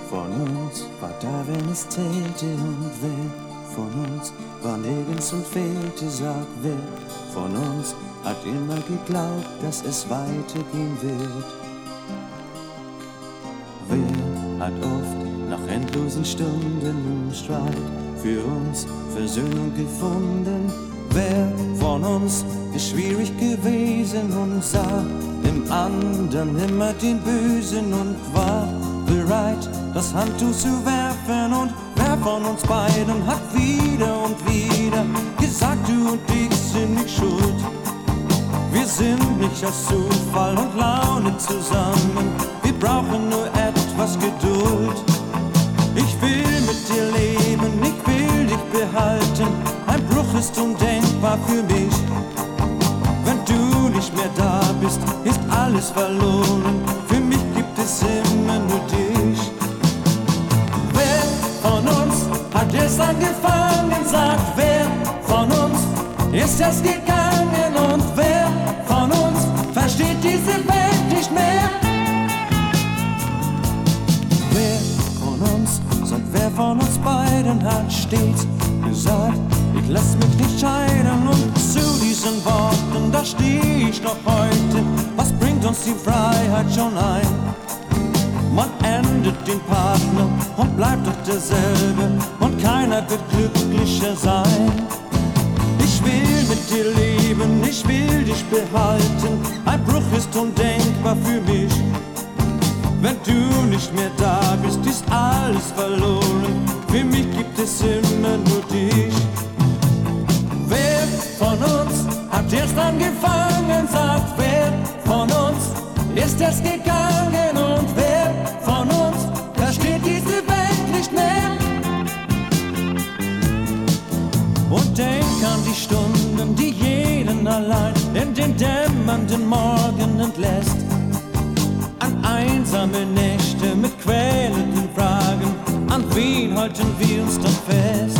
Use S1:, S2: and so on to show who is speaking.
S1: von uns war da, wenn es zählte, und wer von uns war nirgends und fehlte, sag wer von uns hat immer geglaubt, dass es weitergehen wird. Wer hat oft nach endlosen Stunden im Streit für uns Versöhnung gefunden? Wer von uns ist schwierig gewesen und sah im anderen immer den Bösen und war bereit, das Handtuch zu werfen? Und wer von uns beiden hat wieder und wieder gesagt, du und ich sind nicht schuld? Wir sind nicht aus Zufall und Laune zusammen, wir brauchen nur etwas Geduld. Ich will mit dir leben, ich will dich behalten, ein Bruch ist undenkbar für mich. Wenn du nicht mehr da bist, ist alles verloren, für mich gibt es immer nur dich. Wer von uns hat es angefangen, sagt wer von uns ist es gegangen, und wer von uns versteht diese Welt nicht mehr? Wer von uns, sagt wer von uns beiden hat stets gesagt, ich lass mich nicht scheiden, und zu diesen Worten, da steh ich noch heute. Was bringt uns die Freiheit schon ein? Man endet den Partner und bleibt doch derselbe, und keiner wird glücklicher sein. Ich will mit dir leben, ich will dich behalten, ein Bruch ist undenkbar für mich. Wenn du nicht mehr da bist, ist alles verloren, für mich gibt es immer nur dich. Wer von uns hat erst angefangen, sagt wer von uns ist es gegangen, und wer von uns versteht diese Welt nicht mehr? Und denk an die Stunden, die jeden allein in den dämmernden Morgen entlässt, an einsame Nächte mit quälenden Fragen, an wen halten wir uns dann fest?